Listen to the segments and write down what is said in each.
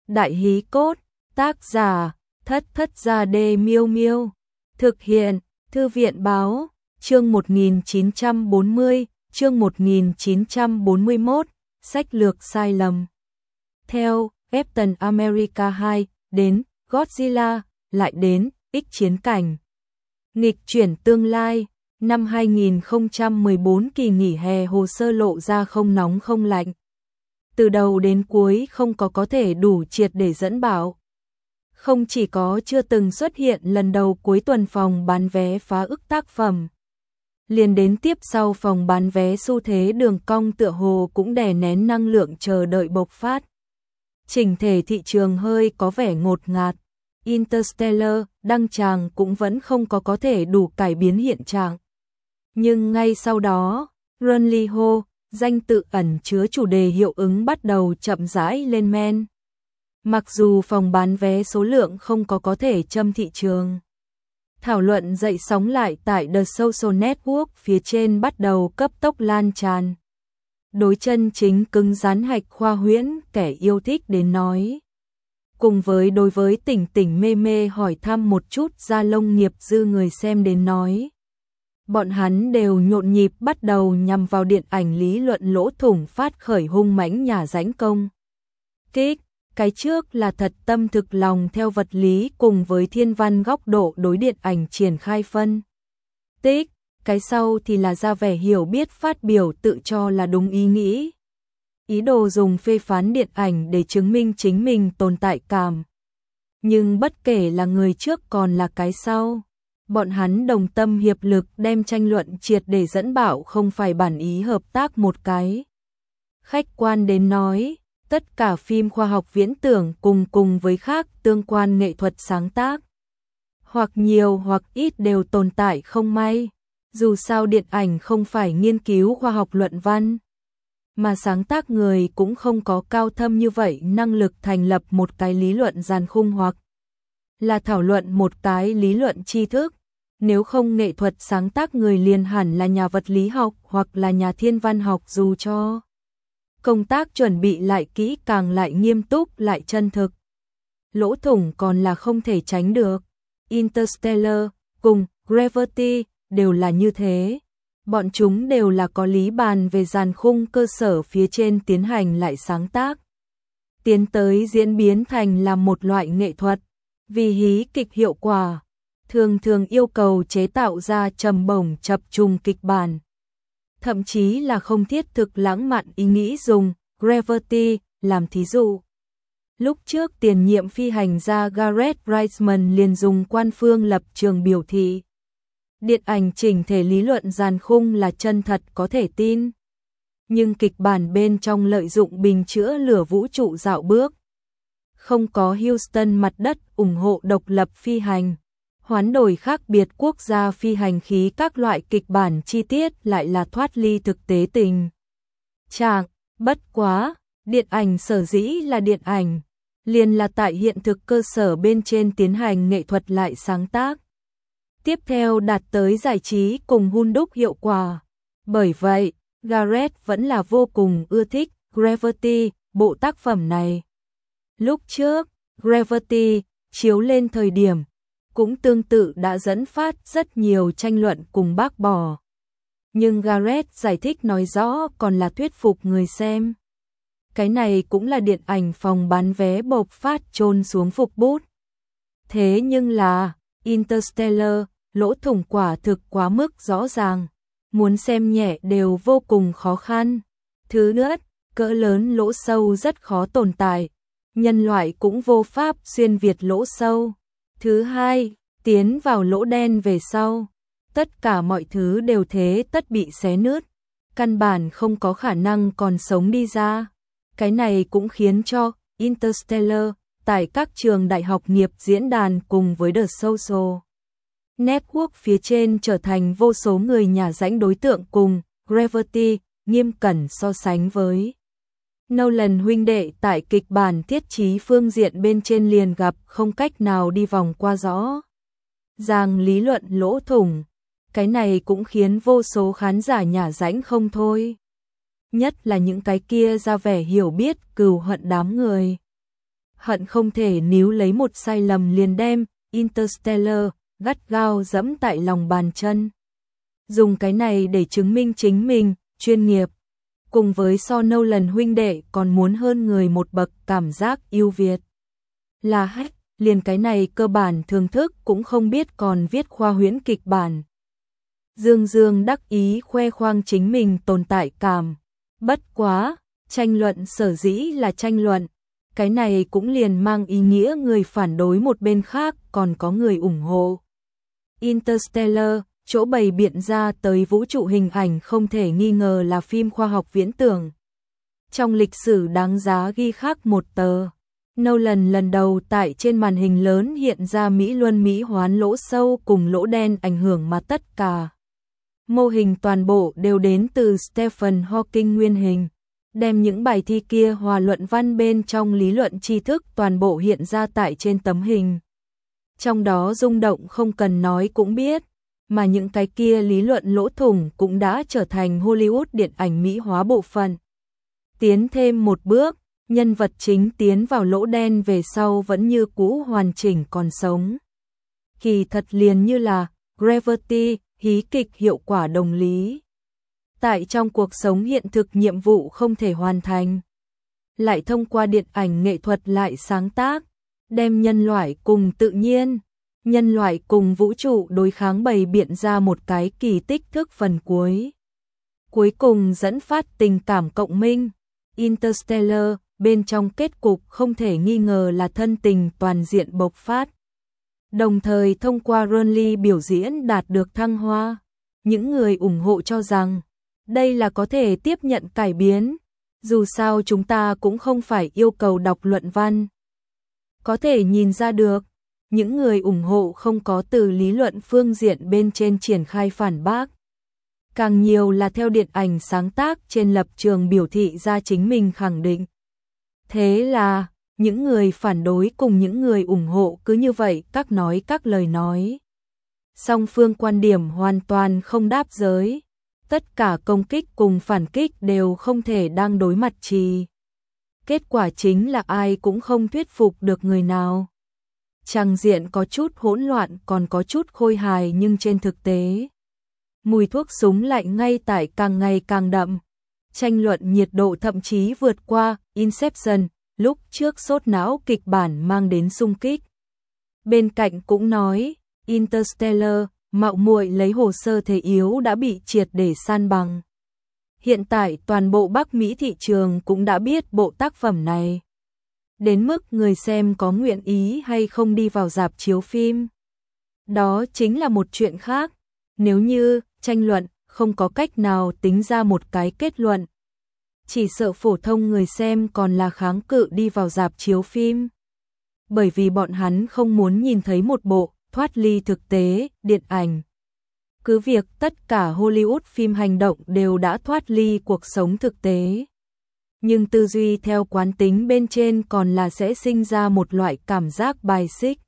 Đại hí cốt, tác giả, Thất Gia Đê Miêu Miêu. Thực hiện, Thư viện báo, chương 1940, chương 1941, sách lược sai lầm. Theo, Captain America 2, đến, Godzilla, lại đến, X chiến cảnh. Nghịch chuyển tương lai, năm 2014 kỳ nghỉ hè hồ sơ lộ ra không nóng không lạnh. Từ đầu đến cuối không có thể đủ triệt để dẫn bảo. Không chỉ có chưa từng xuất hiện lần đầu cuối tuần phòng bán vé phá ức tác phẩm. Liền đến tiếp sau phòng bán vé xu thế đường cong tựa hồ cũng đè nén năng lượng chờ đợi bộc phát. Chỉnh thể thị trường hơi có vẻ ngột ngạt. Interstellar đăng tràng cũng vẫn không có thể đủ cải biến hiện trạng. Nhưng ngay sau đó, Runly Ho, danh tự ẩn chứa chủ đề hiệu ứng bắt đầu chậm rãi lên men. Mặc dù phòng bán vé số lượng không có thể châm thị trường. Thảo luận dậy sóng lại tại The Social Network phía trên bắt đầu cấp tốc lan tràn. Đối chân chính cứng rắn hạch khoa huyễn kẻ yêu thích đến nói. Cùng với đối với tỉnh mê mê hỏi thăm một chút ra lông nghiệp dư người xem đến nói. Bọn hắn đều nhộn nhịp bắt đầu nhằm vào điện ảnh lý luận lỗ thủng phát khởi hung mãnh nhà rãnh công. Kích, cái trước là thật tâm thực lòng theo vật lý cùng với thiên văn góc độ đối điện ảnh triển khai phân tích, cái sau thì là ra vẻ hiểu biết phát biểu tự cho là đúng ý nghĩ. Ý đồ dùng phê phán điện ảnh để chứng minh chính mình tồn tại cảm. Nhưng bất kể là người trước còn là cái sau, bọn hắn đồng tâm hiệp lực đem tranh luận triệt để dẫn bảo không phải bản ý hợp tác một cái. Khách quan đến nói, tất cả phim khoa học viễn tưởng cùng với khác tương quan nghệ thuật sáng tác. Hoặc nhiều hoặc ít đều tồn tại không may. Dù sao điện ảnh không phải nghiên cứu khoa học luận văn. Mà sáng tác người cũng không có cao thâm như vậy năng lực thành lập một cái lý luận dàn khung hoặc là thảo luận một cái lý luận tri thức. Nếu không nghệ thuật sáng tác người liền hẳn là nhà vật lý học hoặc là nhà thiên văn học dù cho công tác chuẩn bị lại kỹ càng lại nghiêm túc lại chân thực. Lỗ thủng còn là không thể tránh được. Interstellar cùng Gravity đều là như thế. Bọn chúng đều là có lý bàn về dàn khung cơ sở phía trên tiến hành lại sáng tác. Tiến tới diễn biến thành là một loại nghệ thuật. Vì hí kịch hiệu quả, thường yêu cầu chế tạo ra trầm bổng chập trùng kịch bản. Thậm chí là không thiết thực lãng mạn ý nghĩ dùng Gravity làm thí dụ. Lúc trước tiền nhiệm phi hành gia Gareth Reisman liền dùng quan phương lập trường biểu thị. Điện ảnh chỉnh thể lý luận dàn khung là chân thật có thể tin. Nhưng kịch bản bên trong lợi dụng bình chữa lửa vũ trụ dạo bước. Không có Houston mặt đất ủng hộ độc lập phi hành. Hoán đổi khác biệt quốc gia phi hành khí các loại kịch bản chi tiết lại là thoát ly thực tế tình trạng. Bất quá, điện ảnh sở dĩ là điện ảnh, liền là tại hiện thực cơ sở bên trên tiến hành nghệ thuật lại sáng tác. Tiếp theo đạt tới giải trí cùng hun đúc hiệu quả. Bởi vậy, Gareth vẫn là vô cùng ưa thích Gravity, bộ tác phẩm này. Lúc trước, Gravity chiếu lên thời điểm cũng tương tự đã dẫn phát rất nhiều tranh luận cùng bác bỏ. Nhưng Gareth giải thích nói rõ còn là thuyết phục người xem. Cái này cũng là điện ảnh phòng bán vé bộc phát chôn xuống phục bút. Thế nhưng là Interstellar, lỗ thủng quả thực quá mức rõ ràng. Muốn xem nhẹ đều vô cùng khó khăn. Thứ nhất, cỡ lớn lỗ sâu rất khó tồn tại. Nhân loại cũng vô pháp xuyên việt lỗ sâu. Thứ hai, tiến vào lỗ đen về sau. Tất cả mọi thứ đều thế tất bị xé nứt. Căn bản không có khả năng còn sống đi ra. Cái này cũng khiến cho Interstellar tại các trường đại học nghiệp diễn đàn cùng với The Social Network phía trên trở thành vô số người nhà rãnh đối tượng cùng Gravity nghiêm cẩn so sánh với. Nolan huynh đệ tại kịch bản thiết trí phương diện bên trên liền gặp không cách nào đi vòng qua rõ ràng lý luận lỗ thủng. Cái này cũng khiến vô số khán giả nhà rãnh không thôi. Nhất là những cái kia ra vẻ hiểu biết cừu hận đám người. hận không thể níu lấy một sai lầm liền đem Interstellar gắt gao dẫm tại lòng bàn chân. Dùng cái này để chứng minh chính mình, chuyên nghiệp. Cùng với so Nolan huynh đệ còn muốn hơn người một bậc cảm giác yêu Việt. Là hack, liền cái này cơ bản thưởng thức cũng không biết còn viết khoa huyễn kịch bản. Dương Dương đắc ý khoe khoang chính mình tồn tại cảm. Bất quá, tranh luận sở dĩ là tranh luận. Cái này cũng liền mang ý nghĩa người phản đối một bên khác còn có người ủng hộ. Interstellar, chỗ bày biện ra tới vũ trụ hình ảnh không thể nghi ngờ là phim khoa học viễn tưởng. Trong lịch sử đáng giá ghi khắc một tờ. Nolan lần đầu tại trên màn hình lớn hiện ra Mỹ Luân Mỹ hoán lỗ sâu cùng lỗ đen ảnh hưởng mà tất cả. Mô hình toàn bộ đều đến từ Stephen Hawking nguyên hình. Đem những bài thi kia hòa luận văn bên trong lý luận tri thức toàn bộ hiện ra tại trên tấm hình. Trong đó rung động không cần nói cũng biết, mà những cái kia lý luận lỗ thủng cũng đã trở thành Hollywood điện ảnh Mỹ hóa bộ phận. Tiến thêm một bước, nhân vật chính tiến vào lỗ đen về sau vẫn như cũ hoàn chỉnh còn sống. Kỳ thật liền như là Gravity, hí kịch hiệu quả đồng lý. Tại trong cuộc sống hiện thực nhiệm vụ không thể hoàn thành. Lại thông qua điện ảnh nghệ thuật lại sáng tác, đem nhân loại cùng tự nhiên, nhân loại cùng vũ trụ đối kháng bày biện ra một cái kỳ tích thức phần cuối. Cuối cùng dẫn phát tình cảm cộng minh. Interstellar, bên trong kết cục không thể nghi ngờ là thân tình toàn diện bộc phát. Đồng thời thông qua Ronly biểu diễn đạt được thăng hoa. Những người ủng hộ cho rằng, đây là có thể tiếp nhận cải biến. Dù sao chúng ta cũng không phải yêu cầu đọc luận văn. Có thể nhìn ra được, những người ủng hộ không có từ lý luận phương diện bên trên triển khai phản bác. Càng nhiều là theo điện ảnh sáng tác trên lập trường biểu thị ra chính mình khẳng định. Thế là, những người phản đối cùng những người ủng hộ cứ như vậy các nói các lời nói. Song phương quan điểm hoàn toàn không đáp giới. Tất cả công kích cùng phản kích đều không thể đang đối mặt trì. Kết quả chính là ai cũng không thuyết phục được người nào. Tràng diện có chút hỗn loạn còn có chút khôi hài nhưng trên thực tế. Mùi thuốc súng lạnh ngay tại càng ngày càng đậm. Tranh luận nhiệt độ thậm chí vượt qua Inception, lúc trước sốt não kịch bản mang đến xung kích. Bên cạnh cũng nói, Interstellar, mạo muội lấy hồ sơ thể yếu đã bị triệt để san bằng. Hiện tại toàn bộ Bắc Mỹ thị trường cũng đã biết bộ tác phẩm này. Đến mức người xem có nguyện ý hay không đi vào rạp chiếu phim. Đó chính là một chuyện khác. Nếu như tranh luận không có cách nào tính ra một cái kết luận. Chỉ sợ phổ thông người xem còn là kháng cự đi vào rạp chiếu phim. Bởi vì bọn hắn không muốn nhìn thấy một bộ thoát ly thực tế, điện ảnh. Cứ việc tất cả Hollywood phim hành động đều đã thoát ly cuộc sống thực tế. Nhưng tư duy theo quán tính bên trên còn là sẽ sinh ra một loại cảm giác bài xích.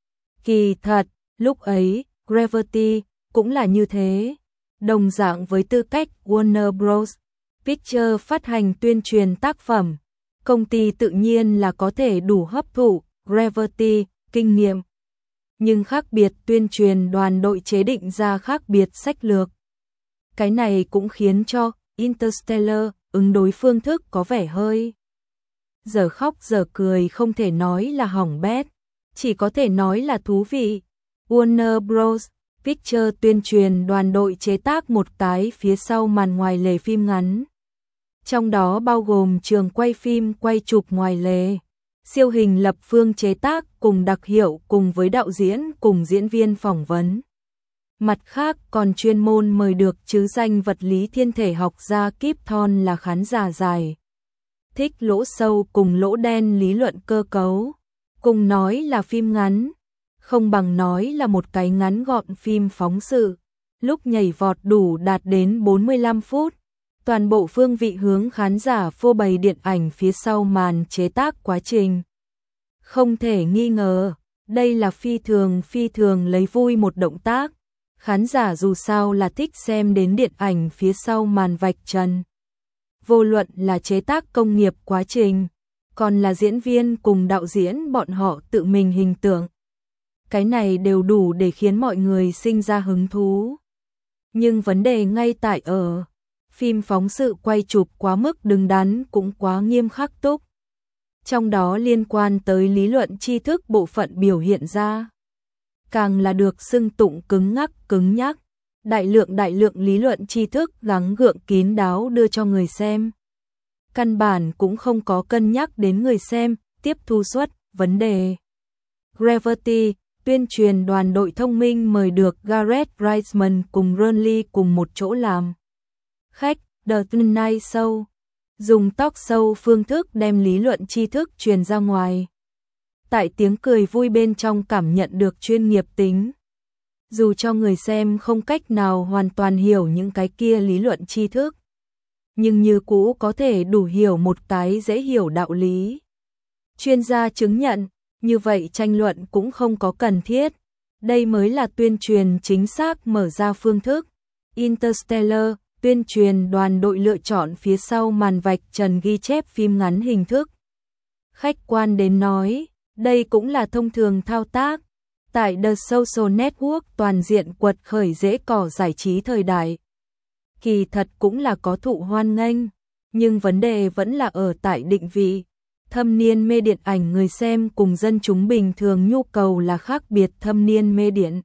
Kỳ thật, lúc ấy, Gravity cũng là như thế. Đồng dạng với tư cách Warner Bros. Pictures phát hành tuyên truyền tác phẩm, công ty tự nhiên là có thể đủ hấp thụ Gravity, kinh nghiệm. Nhưng khác biệt tuyên truyền đoàn đội chế định ra khác biệt sách lược. Cái này cũng khiến cho Interstellar ứng đối phương thức có vẻ hơi giờ khóc giờ cười, không thể nói là hỏng bét, chỉ có thể nói là thú vị. Warner Bros. Pictures tuyên truyền đoàn đội chế tác một cái phía sau màn ngoài lề phim ngắn. Trong đó bao gồm trường quay phim quay chụp ngoài lề, siêu hình lập phương chế tác cùng đặc hiệu cùng với đạo diễn cùng diễn viên phỏng vấn. Mặt khác còn chuyên môn mời được chứ danh vật lý thiên thể học gia Kip Thorne là khán giả dài. Thích lỗ sâu cùng lỗ đen lý luận cơ cấu. Cùng nói là phim ngắn, không bằng nói là một cái ngắn gọn phim phóng sự. Lúc nhảy vọt đủ đạt đến 45 phút. Toàn bộ phương vị hướng khán giả phô bày điện ảnh phía sau màn chế tác quá trình. Không thể nghi ngờ, đây là phi thường lấy vui một động tác. Khán giả dù sao là thích xem đến điện ảnh phía sau màn vạch trần. Vô luận là chế tác công nghiệp quá trình, còn là diễn viên cùng đạo diễn bọn họ tự mình hình tượng. Cái này đều đủ để khiến mọi người sinh ra hứng thú. Nhưng vấn đề ngay tại ở, phim phóng sự quay chụp quá mức đứng đắn cũng quá nghiêm khắc túc. Trong đó liên quan tới lý luận tri thức bộ phận biểu hiện ra. Càng là được xưng tụng cứng nhắc, đại lượng lý luận tri thức gắng gượng kín đáo đưa cho người xem. Căn bản cũng không có cân nhắc đến người xem, tiếp thu suất, vấn đề. Gravity, tuyên truyền đoàn đội thông minh mời được Gareth Reisman cùng Ron Lee cùng một chỗ làm khách The Tonight Show, dùng talk show phương thức đem lý luận tri thức truyền ra ngoài. Tại tiếng cười vui bên trong cảm nhận được chuyên nghiệp tính. Dù cho người xem không cách nào hoàn toàn hiểu những cái kia lý luận tri thức, nhưng như cũ có thể đủ hiểu một cái dễ hiểu đạo lý. Chuyên gia chứng nhận, như vậy tranh luận cũng không có cần thiết. Đây mới là tuyên truyền chính xác mở ra phương thức. Interstellar, tuyên truyền đoàn đội lựa chọn phía sau màn vạch trần ghi chép phim ngắn hình thức. Khách quan đến nói, đây cũng là thông thường thao tác. Tại The Social Network toàn diện quật khởi rễ cỏ giải trí thời đại. Kỳ thật cũng là có thụ hoan nghênh, nhưng vấn đề vẫn là ở tại định vị. Thâm niên mê điện ảnh người xem cùng dân chúng bình thường nhu cầu là khác biệt. Thâm niên mê điện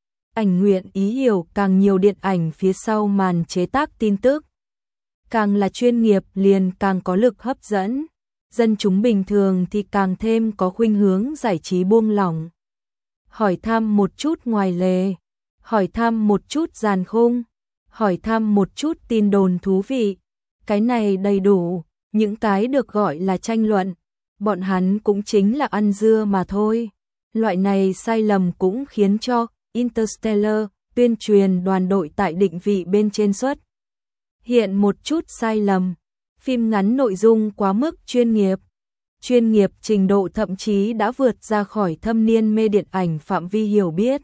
ảnh nguyện ý hiểu càng nhiều điện ảnh phía sau màn chế tác tin tức. Càng là chuyên nghiệp liền càng có lực hấp dẫn. Dân chúng bình thường thì càng thêm có khuynh hướng giải trí buông lỏng. Hỏi thăm một chút ngoài lề, hỏi thăm một chút giàn khung, hỏi thăm một chút tin đồn thú vị. Cái này đầy đủ, những cái được gọi là tranh luận, bọn hắn cũng chính là ăn dưa mà thôi. Loại này sai lầm cũng khiến cho Interstellar, tuyên truyền đoàn đội tại định vị bên trên xuất hiện một chút sai lầm. Phim ngắn nội dung quá mức chuyên nghiệp trình độ thậm chí đã vượt ra khỏi thâm niên mê điện ảnh phạm vi hiểu biết.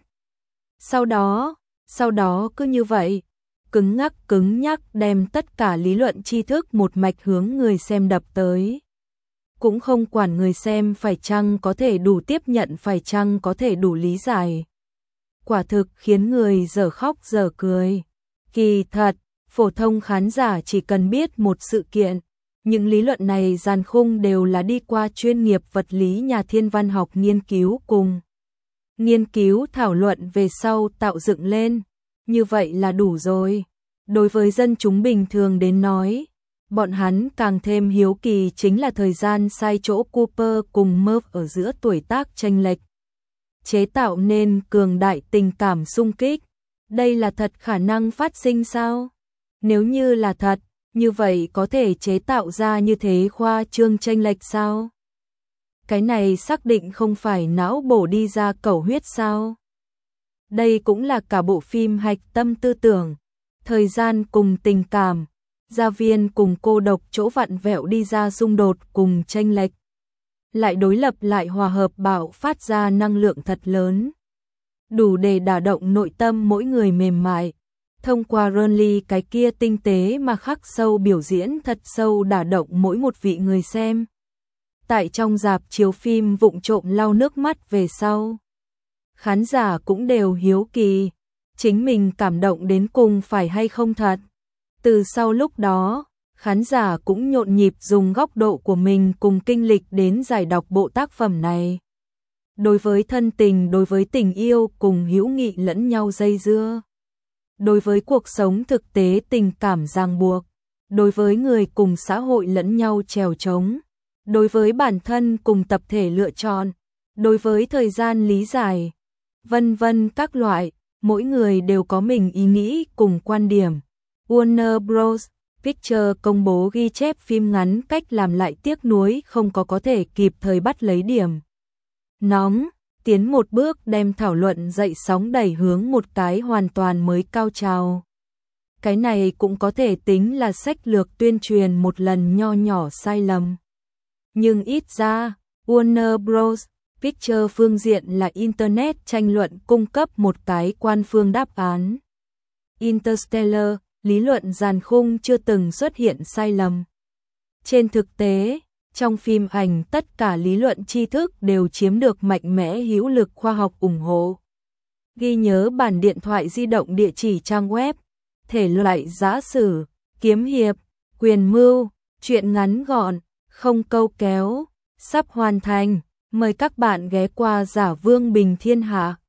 Sau đó cứ như vậy, cứng nhắc đem tất cả lý luận tri thức một mạch hướng người xem đập tới. Cũng không quản người xem phải chăng có thể đủ tiếp nhận, phải chăng có thể đủ lý giải. Quả thực khiến người dở khóc dở cười. Kỳ thật, phổ thông khán giả chỉ cần biết một sự kiện. Những lý luận này dàn khung đều là đi qua chuyên nghiệp vật lý nhà thiên văn học nghiên cứu thảo luận về sau tạo dựng lên. Như vậy là đủ rồi. Đối với dân chúng bình thường đến nói, bọn hắn càng thêm hiếu kỳ chính là thời gian sai chỗ Cooper cùng Murph ở giữa tuổi tác chênh lệch. Chế tạo nên cường đại tình cảm xung kích. Đây là thật khả năng phát sinh sao? Nếu như là thật, như vậy có thể chế tạo ra như thế khoa trương chênh lệch sao? Cái này xác định không phải não bổ đi ra cầu huyết sao? Đây cũng là cả bộ phim hạch tâm tư tưởng, thời gian cùng tình cảm, gia viên cùng cô độc chỗ vặn vẹo đi ra xung đột cùng chênh lệch. Lại đối lập lại hòa hợp bạo phát ra năng lượng thật lớn. Đủ để đả động nội tâm mỗi người mềm mại. Thông qua Ron Lee cái kia tinh tế mà khắc sâu biểu diễn thật sâu đả động mỗi một vị người xem. Tại trong rạp chiếu phim vụng trộm lau nước mắt về sau. Khán giả cũng đều hiếu kỳ, chính mình cảm động đến cùng phải hay không thật. Từ sau lúc đó, khán giả cũng nhộn nhịp dùng góc độ của mình cùng kinh lịch đến giải đọc bộ tác phẩm này. Đối với thân tình, đối với tình yêu cùng hữu nghị lẫn nhau dây dưa. Đối với cuộc sống thực tế tình cảm ràng buộc. Đối với người cùng xã hội lẫn nhau trèo trống. Đối với bản thân cùng tập thể lựa chọn. Đối với thời gian lý giải. Vân vân các loại, mỗi người đều có mình ý nghĩ cùng quan điểm. Warner Bros. Pictures công bố ghi chép phim ngắn cách làm lại tiếc nuối không có thể kịp thời bắt lấy điểm nóng, tiến một bước đem thảo luận dậy sóng đẩy hướng một cái hoàn toàn mới cao trào. Cái này cũng có thể tính là sách lược tuyên truyền một lần nho nhỏ sai lầm. Nhưng ít ra, Warner Bros. Pictures phương diện là Internet tranh luận cung cấp một cái quan phương đáp án. Interstellar, lý luận dàn khung chưa từng xuất hiện sai lầm. Trên thực tế, Trong phim ảnh tất cả lý luận tri thức đều chiếm được mạnh mẽ hữu lực khoa học ủng hộ. Ghi nhớ bản điện thoại di động địa chỉ trang web, thể loại giã sử, kiếm hiệp, quyền mưu, truyện ngắn gọn, không câu kéo, sắp hoàn thành. Mời các bạn ghé qua Giả Vương Bình Thiên Hạ.